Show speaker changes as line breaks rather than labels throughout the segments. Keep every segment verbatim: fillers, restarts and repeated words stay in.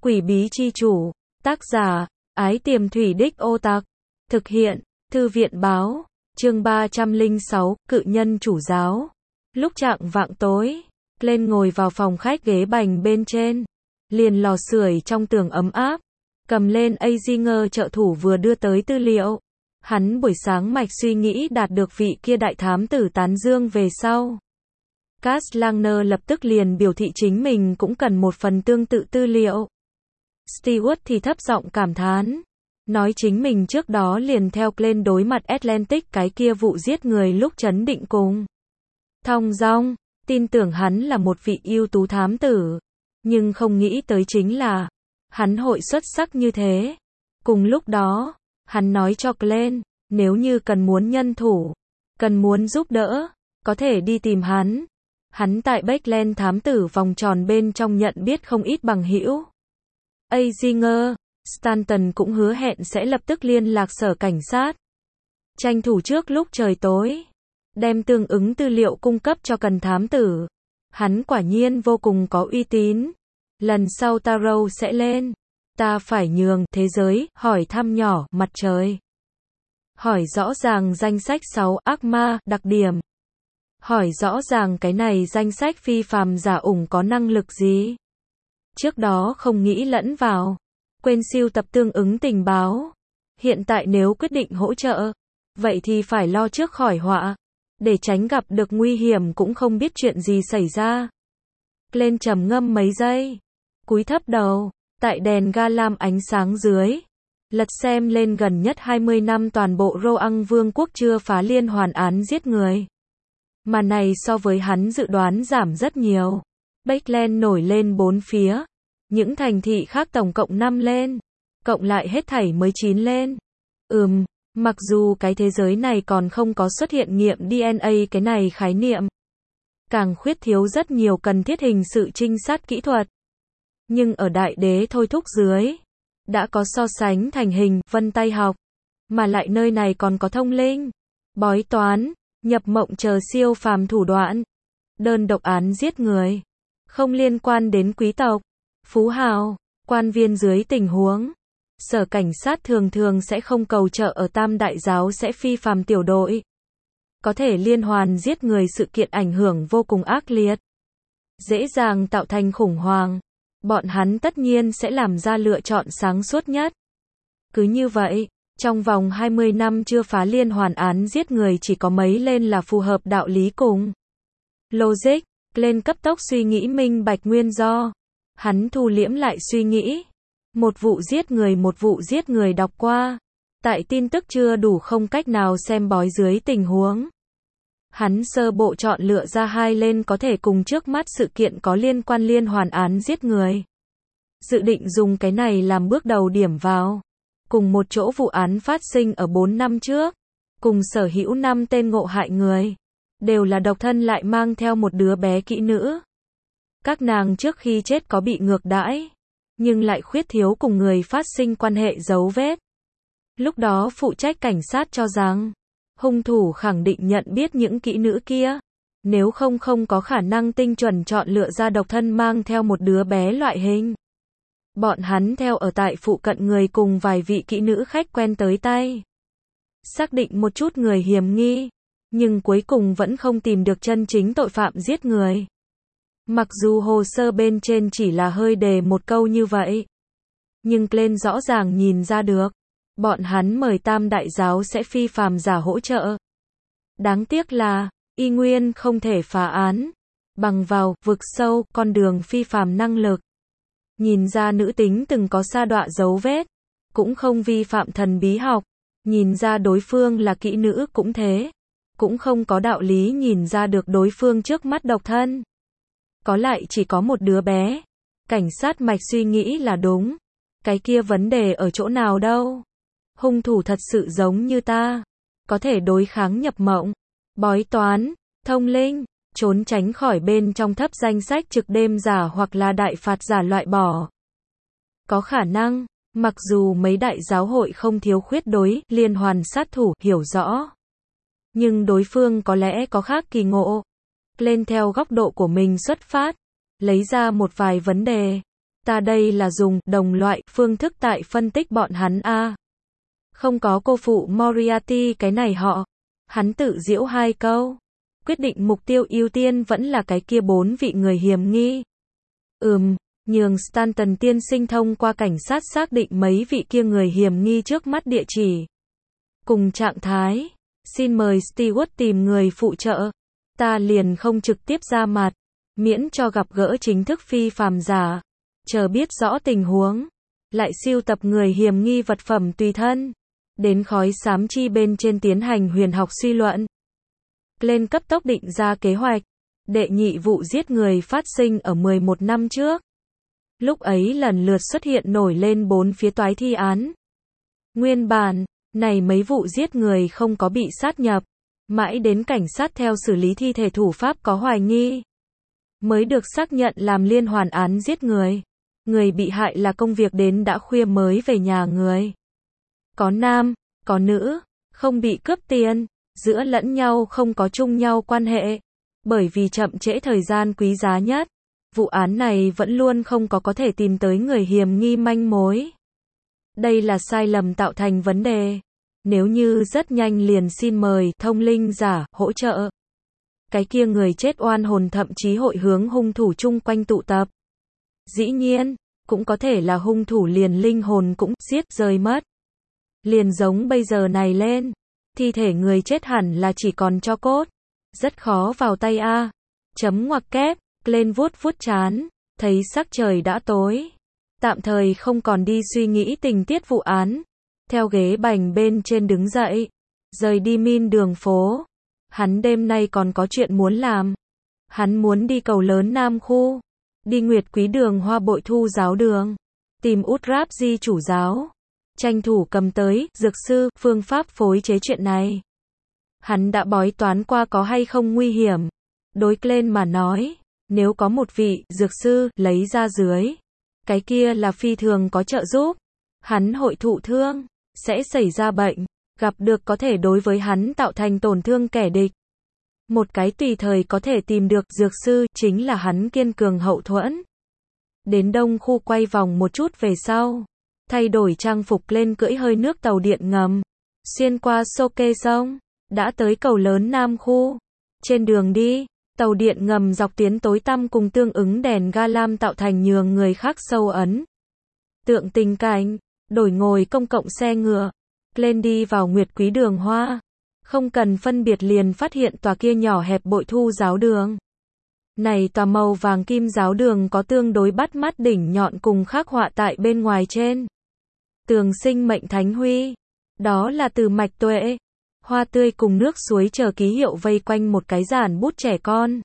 Quỷ bí chi chủ, tác giả, Ái Tiềm Thủy Đích Ô Tạc, thực hiện, Thư viện báo, chương ba trăm lẻ sáu, Cự nhân chủ giáo. Lúc chạng vạng tối, Glenn ngồi vào phòng khách ghế bành bên trên, liền lò sưởi trong tường ấm áp, cầm lên Azinger trợ thủ vừa đưa tới tư liệu. Hắn buổi sáng mạch suy nghĩ đạt được vị kia đại thám tử tán dương về sau. Cass Langner lập tức liền biểu thị chính mình cũng cần một phần tương tự tư liệu. Stewart thì thấp giọng cảm thán, nói chính mình trước đó liền theo Glenn đối mặt Atlantic cái kia vụ giết người lúc trấn định cùng thong dong, tin tưởng hắn là một vị ưu tú thám tử, nhưng không nghĩ tới chính là hắn hội xuất sắc như thế. Cùng lúc đó, hắn nói cho Glenn, nếu như cần muốn nhân thủ, cần muốn giúp đỡ, có thể đi tìm hắn. Hắn tại Backland thám tử vòng tròn bên trong nhận biết không ít bằng hữu. Azinger, Stanton cũng hứa hẹn sẽ lập tức liên lạc sở cảnh sát. Tranh thủ trước lúc trời tối, đem tương ứng tư liệu cung cấp cho cần thám tử. Hắn quả nhiên vô cùng có uy tín. Lần sau Tarot sẽ lên. Ta phải nhường thế giới, hỏi thăm nhỏ, mặt trời. Hỏi rõ ràng danh sách sáu ác ma, đặc điểm. Hỏi rõ ràng cái này danh sách phi phàm giả ủng có năng lực gì. Trước đó không nghĩ lẫn vào. Quên sưu tập tương ứng tình báo. Hiện tại nếu quyết định hỗ trợ, vậy thì phải lo trước khỏi họa. Để tránh gặp được nguy hiểm cũng không biết chuyện gì xảy ra. Glenn trầm ngâm mấy giây. Cúi thấp đầu. Tại đèn ga lam ánh sáng dưới, lật xem lên gần nhất hai mươi năm toàn bộ Roang Vương quốc chưa phá liên hoàn án giết người. Mà này so với hắn dự đoán giảm rất nhiều. Backland nổi lên bốn phía. Những thành thị khác tổng cộng năm lên. Cộng lại hết thảy mới chín lên. Ừm, mặc dù cái thế giới này còn không có xuất hiện nghiệm đê en a cái này khái niệm. Càng khuyết thiếu rất nhiều cần thiết hình sự trinh sát kỹ thuật. Nhưng ở đại đế thôi thúc dưới, đã có so sánh thành hình, vân tay học, mà lại nơi này còn có thông linh, bói toán, nhập mộng chờ siêu phàm thủ đoạn, đơn độc án giết người, không liên quan đến quý tộc, phú hào, quan viên dưới tình huống. Sở cảnh sát thường thường sẽ không cầu trợ ở tam đại giáo sẽ phi phàm tiểu đội. Có thể liên hoàn giết người sự kiện ảnh hưởng vô cùng ác liệt, dễ dàng tạo thành khủng hoảng. Bọn hắn tất nhiên sẽ làm ra lựa chọn sáng suốt nhất. Cứ như vậy, trong vòng hai mươi năm chưa phá liên hoàn án giết người chỉ có mấy lên là phù hợp đạo lý cùng logic. Glenn cấp tốc suy nghĩ minh bạch nguyên do. Hắn thu liễm lại suy nghĩ. Một vụ giết người một vụ giết người đọc qua. Tại tin tức chưa đủ không cách nào xem bói dưới tình huống. Hắn sơ bộ chọn lựa ra hai lên có thể cùng trước mắt sự kiện có liên quan liên hoàn án giết người. Dự định dùng cái này làm bước đầu điểm vào. Cùng một chỗ vụ án phát sinh ở bốn năm trước. Cùng sở hữu năm tên ngộ hại người. Đều là độc thân lại mang theo một đứa bé kỹ nữ. Các nàng trước khi chết có bị ngược đãi. Nhưng lại khuyết thiếu cùng người phát sinh quan hệ dấu vết. Lúc đó phụ trách cảnh sát cho rằng hung thủ khẳng định nhận biết những kỹ nữ kia. Nếu không không có khả năng tinh chuẩn chọn lựa ra độc thân mang theo một đứa bé loại hình. Bọn hắn theo ở tại phụ cận người cùng vài vị kỹ nữ khách quen tới tay. Xác định một chút người hiểm nghi. Nhưng cuối cùng vẫn không tìm được chân chính tội phạm giết người. Mặc dù hồ sơ bên trên chỉ là hơi đề một câu như vậy. Nhưng Glenn rõ ràng nhìn ra được. Bọn hắn mời tam đại giáo sẽ phi phàm giả hỗ trợ. Đáng tiếc là, y nguyên không thể phá án. Bằng vào, vực sâu, con đường phi phàm năng lực. Nhìn ra nữ tính từng có sa đọa dấu vết. Cũng không vi phạm thần bí học. Nhìn ra đối phương là kỹ nữ cũng thế. Cũng không có đạo lý nhìn ra được đối phương trước mắt độc thân. Có lại chỉ có một đứa bé. Cảnh sát mạch suy nghĩ là đúng. Cái kia vấn đề ở chỗ nào đâu. Hung thủ thật sự giống như ta. Có thể đối kháng nhập mộng, bói toán, thông linh, trốn tránh khỏi bên trong thấp danh sách trực đêm giả hoặc là đại phạt giả loại bỏ. Có khả năng, mặc dù mấy đại giáo hội không thiếu khuyết đối liên hoàn sát thủ hiểu rõ. Nhưng đối phương có lẽ có khác kỳ ngộ. Lên theo góc độ của mình xuất phát. Lấy ra một vài vấn đề. Ta đây là dùng đồng loại phương thức tại phân tích bọn hắn a. Không có cô phụ Moriarty cái này họ. Hắn tự giễu hai câu. Quyết định mục tiêu ưu tiên vẫn là cái kia bốn vị người hiểm nghi. Ừm, nhường Stanton tiên sinh thông qua cảnh sát xác định mấy vị kia người hiểm nghi trước mắt địa chỉ. Cùng trạng thái. Xin mời Stewart tìm người phụ trợ. Ta liền không trực tiếp ra mặt. Miễn cho gặp gỡ chính thức phi phàm giả. Chờ biết rõ tình huống. Lại sưu tập người hiểm nghi vật phẩm tùy thân. Đến khói xám chi bên trên tiến hành huyền học suy luận. Lên cấp tốc định ra kế hoạch. Đệ nhị vụ giết người phát sinh ở mười một năm trước. Lúc ấy lần lượt xuất hiện nổi lên bốn phía toái thi án. Nguyên bản, này mấy vụ giết người không có bị sát nhập. Mãi đến cảnh sát theo xử lý thi thể thủ pháp có hoài nghi. Mới được xác nhận làm liên hoàn án giết người. Người bị hại là công việc đến đã khuya mới về nhà người. Có nam, có nữ, không bị cướp tiền, giữa lẫn nhau không có chung nhau quan hệ. Bởi vì chậm trễ thời gian quý giá nhất, vụ án này vẫn luôn không có có thể tìm tới người hiểm nghi manh mối. Đây là sai lầm tạo thành vấn đề. Nếu như rất nhanh liền xin mời thông linh giả hỗ trợ. Cái kia người chết oan hồn thậm chí hội hướng hung thủ chung quanh tụ tập. Dĩ nhiên, cũng có thể là hung thủ liền linh hồn cũng giết rơi mất. Liền giống bây giờ này lên, thi thể người chết hẳn là chỉ còn tro cốt. Rất khó vào tay a. Chấm ngoặc kép, lên vuốt vuốt chán, thấy sắc trời đã tối. Tạm thời không còn đi suy nghĩ tình tiết vụ án. Theo ghế bành bên trên đứng dậy, rời đi min đường phố. Hắn đêm nay còn có chuyện muốn làm. Hắn muốn đi cầu lớn Nam Khu, đi Nguyệt Quý đường Hoa Bội Thu giáo đường, tìm út ráp di chủ giáo. Tranh thủ cầm tới, dược sư, phương pháp phối chế chuyện này. Hắn đã bói toán qua có hay không nguy hiểm. Đối lên mà nói, nếu có một vị, dược sư, lấy ra dưới. Cái kia là phi thường có trợ giúp. Hắn hội thụ thương, sẽ xảy ra bệnh, gặp được có thể đối với hắn tạo thành tổn thương kẻ địch. Một cái tùy thời có thể tìm được dược sư, chính là hắn kiên cường hậu thuẫn. Đến Đông Khu quay vòng một chút về sau. Thay đổi trang phục lên cưỡi hơi nước tàu điện ngầm. Xuyên qua Soke sông. Đã tới cầu lớn Nam Khu. Trên đường đi, tàu điện ngầm dọc tuyến tối tăm cùng tương ứng đèn ga lam tạo thành nhường người khác sâu ấn. Tượng tình cảnh, đổi ngồi công cộng xe ngựa. Lên đi vào Nguyệt Quý đường Hoa. Không cần phân biệt liền phát hiện tòa kia nhỏ hẹp Bội Thu giáo đường. Này tòa màu vàng kim giáo đường có tương đối bắt mắt đỉnh nhọn cùng khắc họa tại bên ngoài trên. Tường sinh mệnh thánh huy. Đó là từ mạch tuệ. Hoa tươi cùng nước suối chờ ký hiệu vây quanh một cái giản bút trẻ con.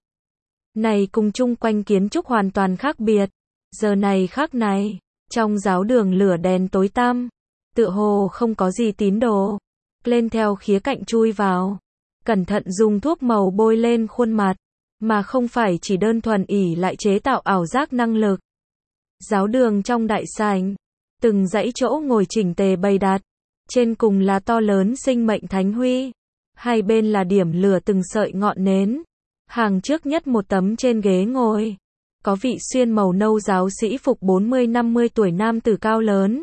Này cùng chung quanh kiến trúc hoàn toàn khác biệt. Giờ này khác này, trong giáo đường lửa đèn tối tăm. Tựa hồ không có gì tín đồ. Lên theo khía cạnh chui vào. Cẩn thận dùng thuốc màu bôi lên khuôn mặt. Mà không phải chỉ đơn thuần ỷ lại chế tạo ảo giác năng lực. Giáo đường trong đại sảnh. Từng dãy chỗ ngồi chỉnh tề bày đặt. Trên cùng là to lớn sinh mệnh thánh huy. Hai bên là điểm lửa từng sợi ngọn nến. Hàng trước nhất một tấm trên ghế ngồi. Có vị xuyên màu nâu giáo sĩ phục bốn mươi năm mươi tuổi nam tử cao lớn.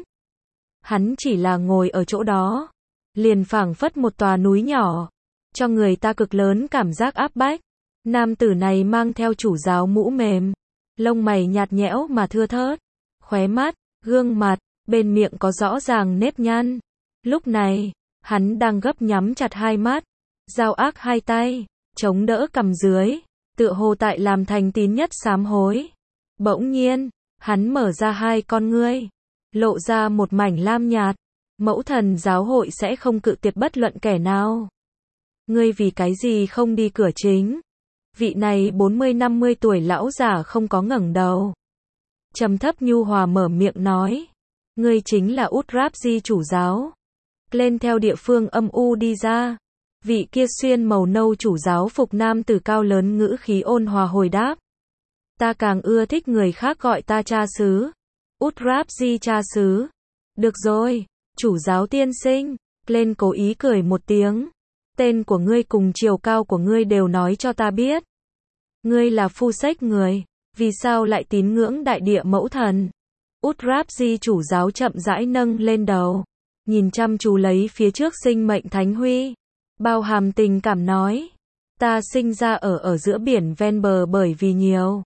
Hắn chỉ là ngồi ở chỗ đó. Liền phảng phất một tòa núi nhỏ. Cho người ta cực lớn cảm giác áp bách. Nam tử này mang theo chủ giáo mũ mềm. Lông mày nhạt nhẽo mà thưa thớt. Khóe mắt, gương mặt, bên miệng có rõ ràng nếp nhăn. Lúc này, hắn đang gấp nhắm chặt hai mắt. Dao ác hai tay, chống đỡ cằm dưới. Tựa hồ tại làm thành tín nhất sám hối. Bỗng nhiên, hắn mở ra hai con ngươi. Lộ ra một mảnh lam nhạt. Mẫu thần giáo hội sẽ không cự tuyệt bất luận kẻ nào. Ngươi vì cái gì không đi cửa chính? Vị này bốn mươi năm mươi tuổi lão giả không có ngẩng đầu. Trầm thấp nhu hòa mở miệng nói. Ngươi chính là út ráp di chủ giáo. Lên theo địa phương âm u đi ra. Vị kia xuyên màu nâu chủ giáo phục nam tử cao lớn ngữ khí ôn hòa hồi đáp. Ta càng ưa thích người khác gọi ta cha xứ. Út ráp di cha xứ. Được rồi, chủ giáo tiên sinh. Lên cố ý cười một tiếng. Tên của ngươi cùng chiều cao của ngươi đều nói cho ta biết. Ngươi là phu sách người. Vì sao lại tín ngưỡng đại địa mẫu thần? Utrazi chủ giáo chậm rãi nâng lên đầu, nhìn chăm chú lấy phía trước sinh mệnh thánh huy, bao hàm tình cảm nói, ta sinh ra ở ở giữa biển ven bờ bởi vì nhiều,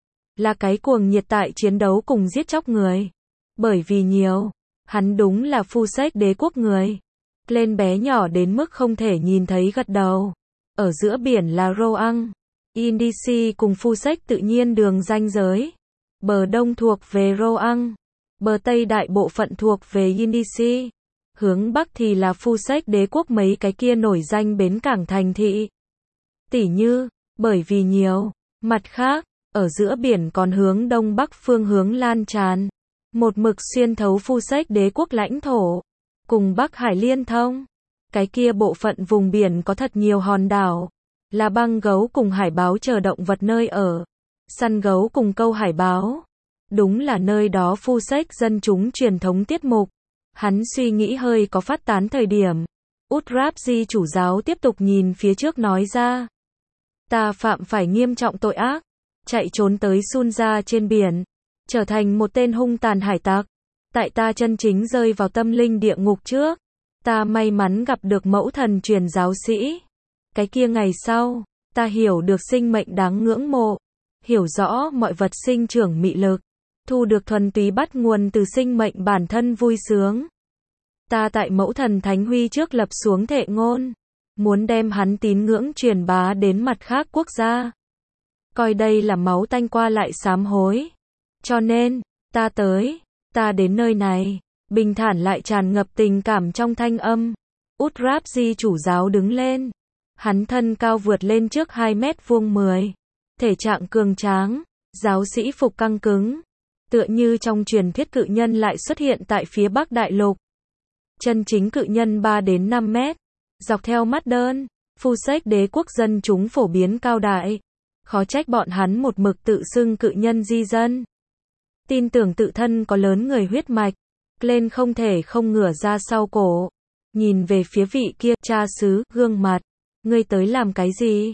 là cái cuồng nhiệt tại chiến đấu cùng giết chóc người, bởi vì nhiều, hắn đúng là phu sách đế quốc người. Lên bé nhỏ đến mức không thể nhìn thấy gật đầu, ở giữa biển là Roang, Indisi cùng phu sách tự nhiên đường ranh giới, bờ đông thuộc về Roang, bờ tây đại bộ phận thuộc về Indisi. Hướng Bắc thì là phu sách đế quốc mấy cái kia nổi danh bến cảng thành thị. Tỉ như, bởi vì nhiều, mặt khác, ở giữa biển còn hướng Đông Bắc phương hướng lan tràn, một mực xuyên thấu phu sách đế quốc lãnh thổ, cùng Bắc Hải liên thông. Cái kia bộ phận vùng biển có thật nhiều hòn đảo, là băng gấu cùng hải báo chờ động vật nơi ở, săn gấu cùng câu hải báo. Đúng là nơi đó phu sách dân chúng truyền thống tiết mục. Hắn suy nghĩ hơi có phát tán thời điểm. Utrazi chủ giáo tiếp tục nhìn phía trước nói ra. Ta phạm phải nghiêm trọng tội ác, chạy trốn tới Sunja trên biển, trở thành một tên hung tàn hải tặc. Tại ta chân chính rơi vào tâm linh địa ngục trước, ta may mắn gặp được mẫu thần truyền giáo sĩ. Cái kia ngày sau, ta hiểu được sinh mệnh đáng ngưỡng mộ, hiểu rõ mọi vật sinh trưởng mị lực, thu được thuần túy bắt nguồn từ sinh mệnh bản thân vui sướng. Ta tại mẫu thần Thánh Huy trước lập xuống thệ ngôn, muốn đem hắn tín ngưỡng truyền bá đến mặt khác quốc gia. Coi đây là máu tanh qua lại sám hối. Cho nên, ta tới, ta đến nơi này, bình thản lại tràn ngập tình cảm trong thanh âm. Utrazi chủ giáo đứng lên. Hắn thân cao vượt lên trước hai mét vuông mười. Thể trạng cường tráng, giáo sĩ phục căng cứng. Tựa như trong truyền thuyết cự nhân lại xuất hiện tại phía Bắc Đại Lục. Chân chính cự nhân ba đến năm mét. Dọc theo mắt đơn, phu sách đế quốc dân chúng phổ biến cao đại. Khó trách bọn hắn một mực tự xưng cự nhân di dân. Tin tưởng tự thân có lớn người huyết mạch. Lên không thể không ngửa ra sau cổ. Nhìn về phía vị kia, cha xứ, gương mặt. Ngươi tới làm cái gì?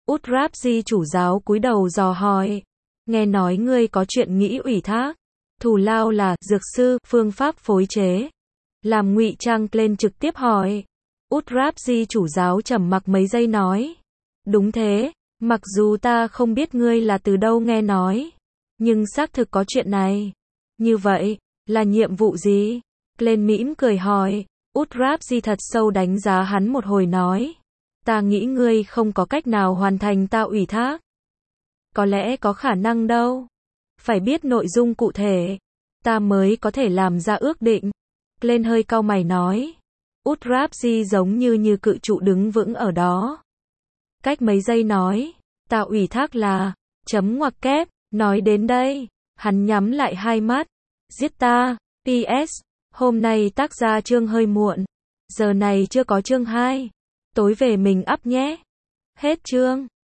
Utrazi chủ giáo cúi đầu dò hỏi. Nghe nói ngươi có chuyện nghĩ ủy thác. Thù lao là, dược sư, phương pháp phối chế. Làm ngụy trang lên trực tiếp hỏi. Utrazi chủ giáo trầm mặc mấy giây nói. Đúng thế, mặc dù ta không biết ngươi là từ đâu nghe nói. Nhưng xác thực có chuyện này. Như vậy, là nhiệm vụ gì? Lên mỉm cười hỏi. Utrazi thật sâu đánh giá hắn một hồi nói. Ta nghĩ ngươi không có cách nào hoàn thành ta ủy thác. Có lẽ có khả năng đâu. Phải biết nội dung cụ thể. Ta mới có thể làm ra ước định. Lên hơi cau mày nói. Utrazi giống như như cự trụ đứng vững ở đó. Cách mấy giây nói. Ta ủy thác là. Chấm ngoặc kép. Nói đến đây. Hắn nhắm lại hai mắt. Giết ta. pê ét. Hôm nay tác ra chương hơi muộn. Giờ này chưa có chương hai. Tối về mình up nhé. Hết chương.